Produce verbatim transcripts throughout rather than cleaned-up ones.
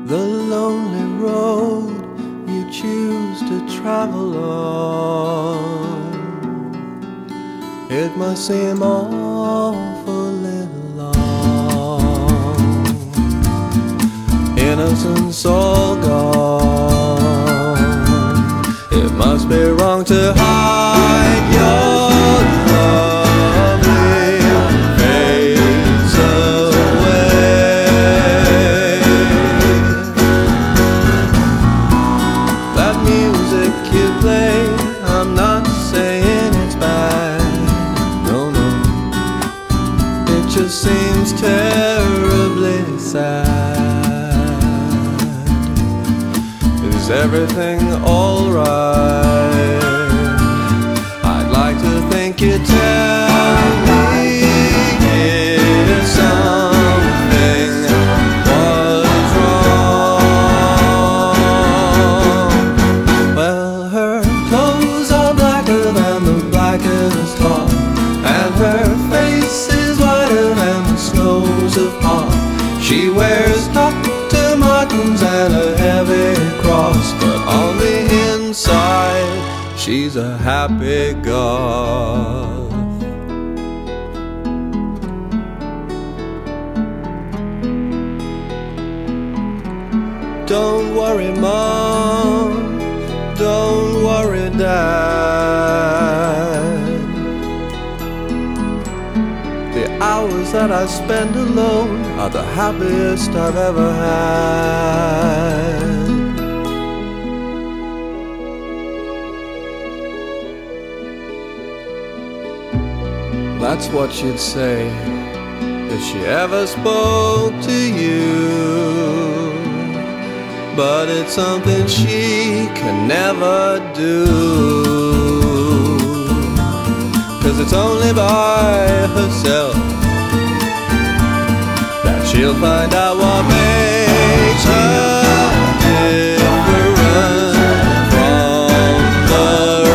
the lonely road you choose to travel on. It must seem awfully long. Innocence all gone. It must be wrong to hide your lovely face away. That music you play, I'm not saying it's bad. No, no, it just seems terribly sad. Is everything alright? I'd like to think you'd tell me if something was wrong. Well, her clothes are blacker than the blackest tar, and her face is whiter than the snows of Par. She wears Doctor Martens and a heavy cross, but on the inside she's a happy goth. Don't worry, Mom, don't worry, Dad. The hours that I spend alone are the happiest I've ever had. That's what she'd say if she ever spoke to you. But it's something she can never do, 'cause it's only by herself that she'll find out what makes her different from the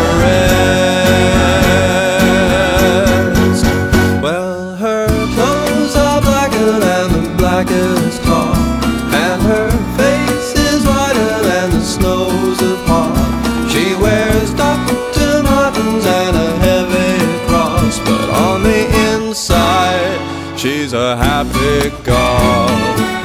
rest. Well, her clothes are blacker than the blackest tar, and her face is whiter than the snows of Par. She wears Doctor Martens and a heavy cross, but on the inside she's a happy goth.